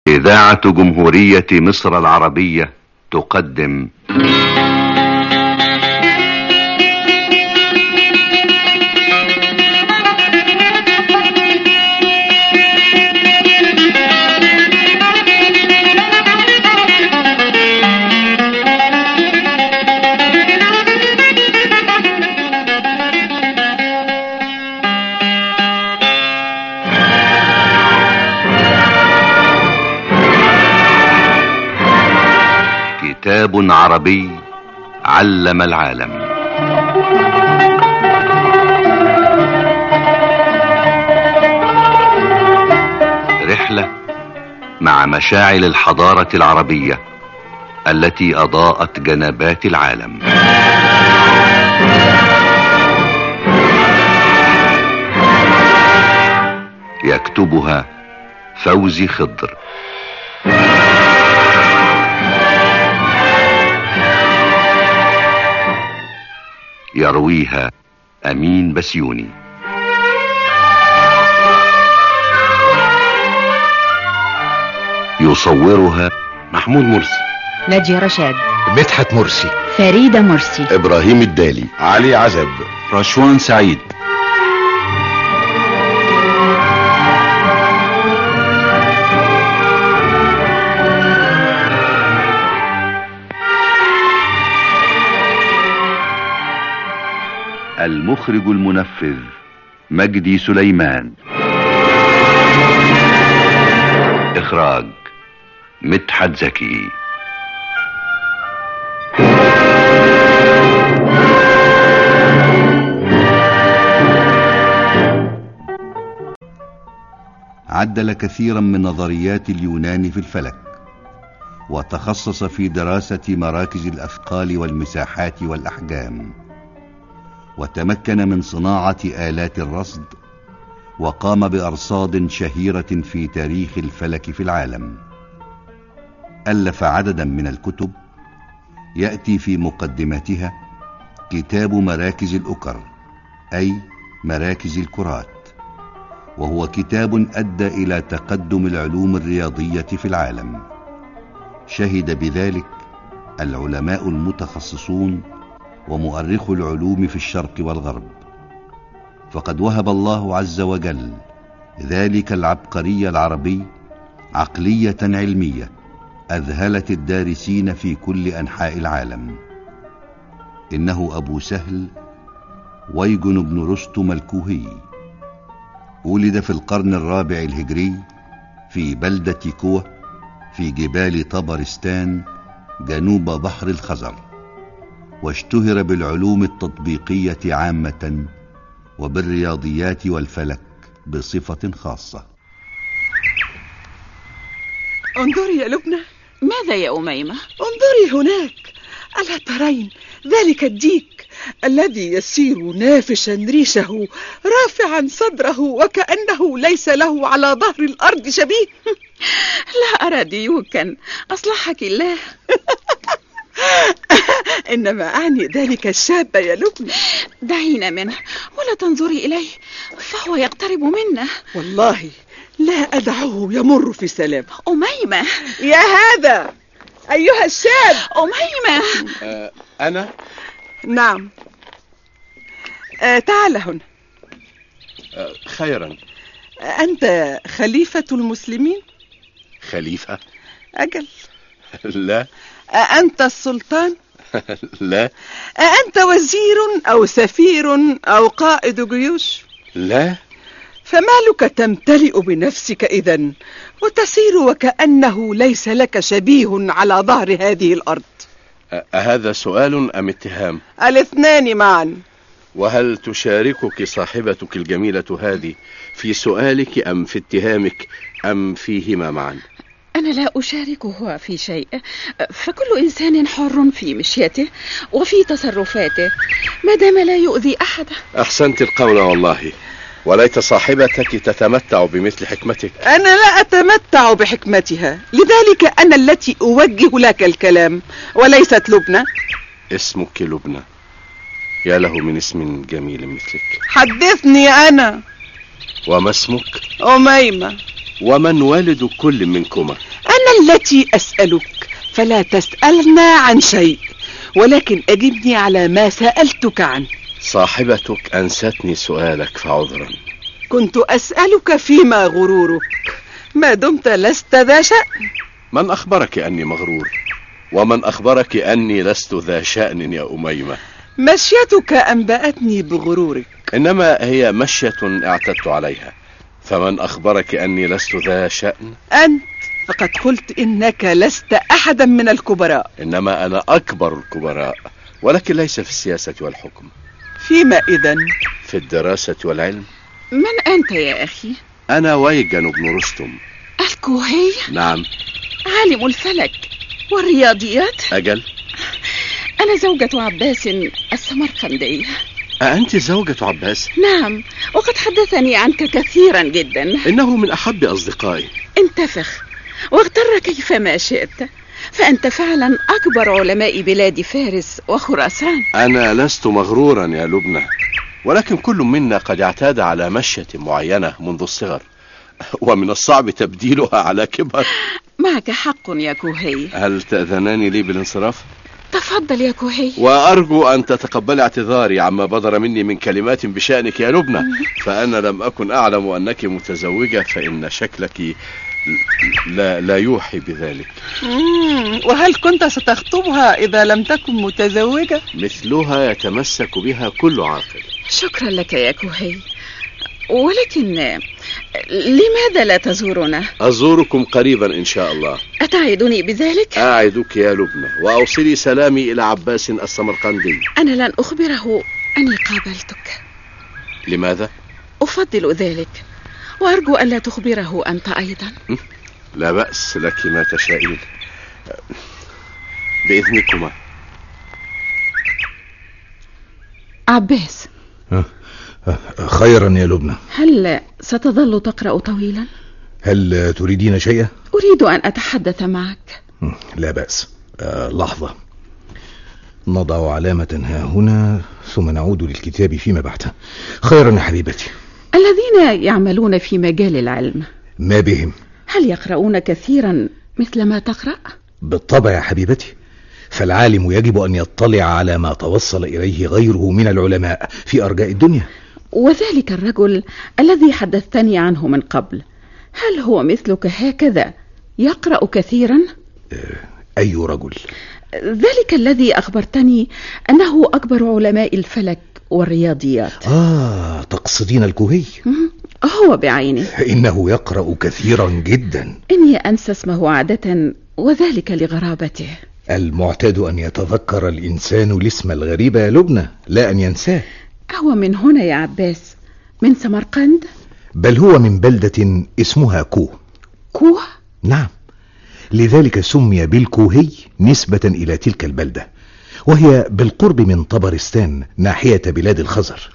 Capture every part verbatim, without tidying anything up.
إذاعة جمهورية مصر العربية تقدم كتاب عربي علم العالم. رحلة مع مشاعل الحضارة العربية التي أضاءت جنبات العالم. يكتبها فوزي خضر، يرويها أمين بسيوني. يصورها محمود مرسي، ناجي رشاد، مدحت مرسي، فريدة مرسي، إبراهيم الدالي، علي عزب، رشوان سعيد. المخرج المنفذ مجدي سليمان. إخراج مدحت زكي. عدل كثيرا من نظريات اليونان في الفلك، وتخصص في دراسة مراكز الأثقال والمساحات والأحجام، وتمكن من صناعة آلات الرصد، وقام بأرصاد شهيرة في تاريخ الفلك في العالم. ألف عددا من الكتب، يأتي في مقدمتها كتاب مراكز الأكر، أي مراكز الكرات، وهو كتاب أدى إلى تقدم العلوم الرياضية في العالم. شهد بذلك العلماء المتخصصون ومؤرخو العلوم في الشرق والغرب، فقد وهب الله عز وجل ذلك العبقري العربي عقلية علمية أذهلت الدارسين في كل أنحاء العالم. إنه أبو سهل ويجن بن رستم الكوهي، ولد في القرن الرابع الهجري في بلدة كوه في جبال طبرستان جنوب بحر الخزر، واشتهر بالعلوم التطبيقية عامة وبالرياضيات والفلك بصفة خاصة. انظري يا لبنى. ماذا يا أميمة؟ انظري هناك، ألا ترين ذلك الديك الذي يسير نافشا ريشه رافعا صدره وكأنه ليس له على ظهر الأرض شبيه؟ لا أرى ديوكا، أصلحك الله. إنما أعني ذلك الشاب يا لبنى. دعينا منه ولا تنظري إليه، فهو يقترب منا. والله لا أدعه يمر في سلام. أميمة، يا هذا أيها الشاب. أميمة. آه أنا؟ نعم. آه تعال هنا. آه خيرا. آه أنت خليفة المسلمين؟ خليفة؟ أجل. لا. آه أنت السلطان؟ لا. آه أنت وزير أو سفير أو قائد جيوش؟ لا. فمالك تمتلئ بنفسك إذن وتسير وكأنه ليس لك شبيه على ظهر هذه الأرض؟ أهذا سؤال أم اتهام؟ الاثنان معا. وهل تشاركك صاحبتك الجميلة هذه في سؤالك أم في اتهامك أم فيهما معا؟ أنا لا أشاركه في شيء، فكل إنسان حر في مشيته وفي تصرفاته ما دام لا يؤذي أحدا. أحسنت القول والله، وليت صاحبتك تتمتع بمثل حكمتك. أنا لا أتمتع بحكمتها، لذلك أنا التي أوجه لك الكلام وليست لبنى. اسمك لبنى، يا له من اسم جميل مثلك. حدثني أنا. وما اسمك؟ أميمة. ومن والد كل منكما؟ أنا التي أسألك، فلا تسألنا عن شيء، ولكن أجبني على ما سألتك عنه. صاحبتك أنستني سؤالك فعذرا. كنت أسألك فيما غرورك، ما دمت لست ذا شأن. من أخبرك أني مغرور؟ ومن أخبرك أني لست ذا شأن يا أميمة؟ مشيتك أنبأتني بغرورك. إنما هي مشية اعتدت عليها. فمن أخبرك أني لست ذا شأن؟ أنت، فقد قلت إنك لست أحدا من الكبراء. إنما أنا أكبر الكبراء، ولكن ليس في السياسة والحكم. فيما إذن؟ في الدراسة والعلم. من أنت يا أخي؟ أنا ويجن بن رستم. الكوهي؟ نعم. عالم الفلك والرياضيات؟ أجل. أنا زوجة عباس السمرقندي. أأنت زوجة عباس؟ نعم، وقد حدثني عنك كثيرا جدا. إنه من أحب أصدقائي. انتفخ واغتر كيفما شئت، فأنت فعلا أكبر علماء بلاد فارس وخراسان. أنا لست مغرورا يا لبنى، ولكن كل منا قد اعتاد على مشية معينة منذ الصغر، ومن الصعب تبديلها على كبر. معك حق يا كوهي. هل تأذناني لي بالانصراف؟ تفضل يا كوهي. وأرجو أن تتقبل اعتذاري عما بدر مني من كلمات بشأنك يا لبنى، فأنا لم أكن أعلم أنك متزوجة، فإن شكلك لا, لا يوحي بذلك. وهل كنت ستخطبها إذا لم تكن متزوجة؟ مثلها يتمسك بها كل عاقل. شكرا لك يا كوهي، ولكن لماذا لا تزورنا؟ أزوركم قريبا إن شاء الله. أتعدني بذلك؟ أعدك يا لبنى، وأوصلي سلامي إلى عباس السمرقندي. أنا لن أخبره أني قابلتك. لماذا؟ أفضل ذلك، وأرجو أن لا تخبره أنت أيضا. لا بأس، لك ما تشائين. بإذنكما. عباس. خيرا يا لبنى. هل ستظل تقرأ طويلا؟ هل تريدين شيئا؟ أريد أن أتحدث معك. لا بأس. أه لحظة، نضع علامة ها هنا ثم نعود للكتاب فيما بعد. خيرا يا حبيبتي. الذين يعملون في مجال العلم ما بهم؟ هل يقرؤون كثيرا مثل ما تقرأ؟ بالطبع يا حبيبتي، فالعالم يجب أن يطلع على ما توصل إليه غيره من العلماء في أرجاء الدنيا. وذلك الرجل الذي حدثتني عنه من قبل، هل هو مثلك هكذا يقرأ كثيرا؟ أي رجل؟ ذلك الذي أخبرتني أنه أكبر علماء الفلك والرياضيات. آه، تقصدين الكوهي؟ هو بعينه. إنه يقرأ كثيرا جدا. إني أنسى اسمه عادة، وذلك لغرابته. المعتاد أن يتذكر الإنسان الاسم الغريب يا لبنى، لا أن ينساه. هو من هنا يا عباس؟ من سمرقند؟ بل هو من بلدة اسمها كوه. كوه؟ نعم، لذلك سمي بالكوهي نسبة إلى تلك البلدة، وهي بالقرب من طبرستان ناحية بلاد الخزر.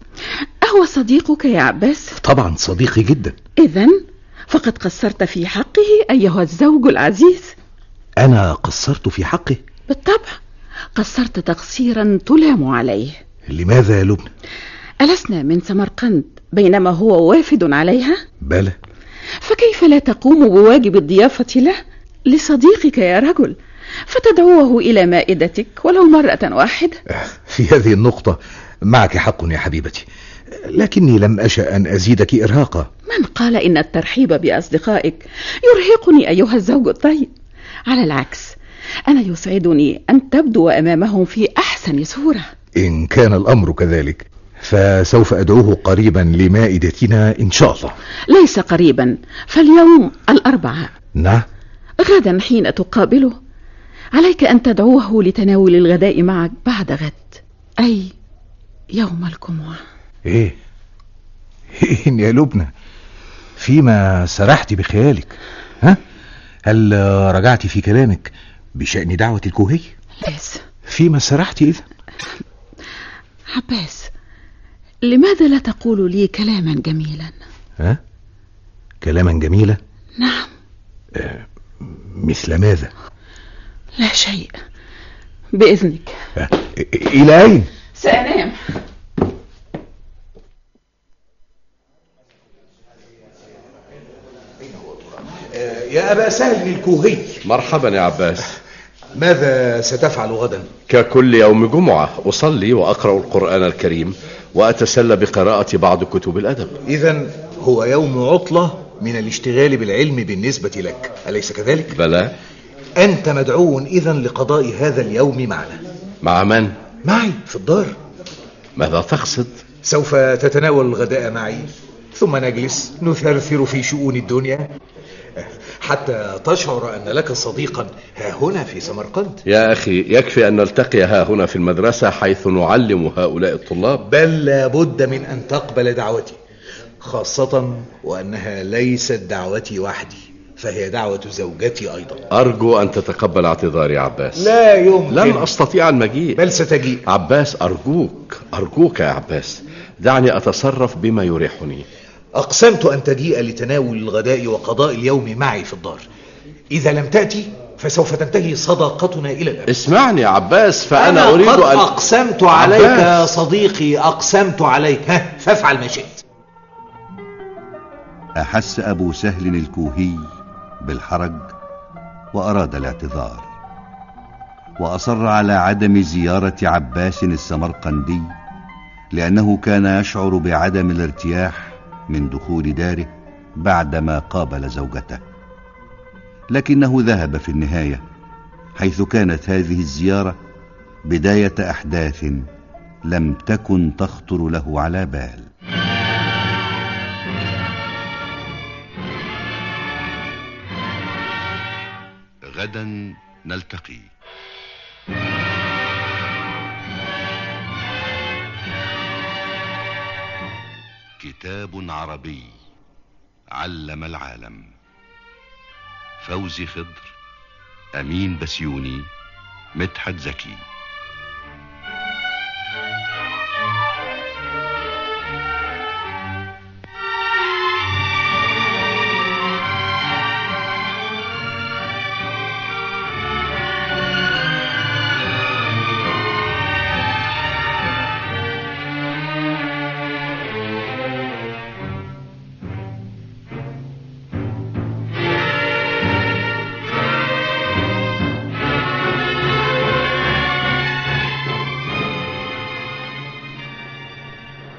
أهو صديقك يا عباس؟ طبعا صديقي جدا. إذن فقد قصرت في حقه أيها الزوج العزيز. أنا قصرت في حقه؟ بالطبع، قصرت تقصيرا تلام عليه. لماذا يا لبنى؟ ألسنا من سمرقند بينما هو وافد عليها؟ بلى. فكيف لا تقوم بواجب الضيافة له لصديقك يا رجل، فتدعوه إلى مائدتك ولو مرة واحدة؟ في هذه النقطة معك حق يا حبيبتي، لكني لم أشأ أن أزيدك إرهاقا. من قال إن الترحيب بأصدقائك يرهقني أيها الزوج الطيب؟ على العكس، أنا يسعدني أن تبدو أمامهم في أحسن صورة. إن كان الأمر كذلك فسوف أدعوه قريبا لمائدتنا إن شاء الله. ليس قريبا، فاليوم الأربعاء. نعم. غدا حين تقابله عليك أن تدعوه لتناول الغداء معك بعد غد، أي يوم الجمعة. إيه إيه يا لبنى، فيما سرحت بخيالك؟ ها؟ هل رجعت في كلامك بشأن دعوة الكوهي؟ ليس. فيما سرحت إذا؟ عباس، لماذا لا تقول لي كلاما جميلا؟ ها؟ كلاما جميلا؟ نعم. آه، مثل ماذا؟ لا شيء، بإذنك. آه، إلى أين؟ سأنام. يا أبا سهل الكوهي. مرحبا يا عباس. ماذا ستفعل غدا؟ ككل يوم جمعة أصلي وأقرأ القرآن الكريم وأتسلى بقراءة بعض كتب الأدب. إذن هو يوم عطلة من الاشتغال بالعلم بالنسبة لك، أليس كذلك؟ بلى. أنت مدعو إذن لقضاء هذا اليوم معنا. مع من؟ معي في الدار. ماذا تقصد؟ سوف تتناول الغداء معي، ثم نجلس نثرثر في شؤون الدنيا حتى تشعر أن لك صديقا ها هنا في سمرقند. يا أخي يكفي أن نلتقي ها هنا في المدرسة حيث نعلم هؤلاء الطلاب. بل لابد من أن تقبل دعوتي، خاصة وأنها ليست دعوتي وحدي، فهي دعوة زوجتي أيضا. أرجو أن تتقبل اعتذاري يا عباس. لا يمكن. لن أستطيع المجيء. بل ستجيء. عباس أرجوك أرجوك يا عباس، دعني أتصرف بما يريحني. أقسمت أن تجيء لتناول الغداء وقضاء اليوم معي في الدار. إذا لم تأتي فسوف تنتهي صداقتنا إلى الأبد. اسمعني يا عباس، فأنا أنا أريد قد أن أقسمت عليك يا صديقي، أقسمت عليك، ها فافعل ما شئت. أحس أبو سهل الكوهي بالحرج وأراد الاعتذار، وأصر على عدم زيارة عباس السمرقندي لأنه كان يشعر بعدم الارتياح من دخول داره بعدما قابل زوجته. لكنه ذهب في النهاية، حيث كانت هذه الزيارة بداية أحداث لم تكن تخطر له على بال. غدا نلتقي. كتاب عربي علم العالم. فوزي خضر، أمين بسيوني، مدحت زكي.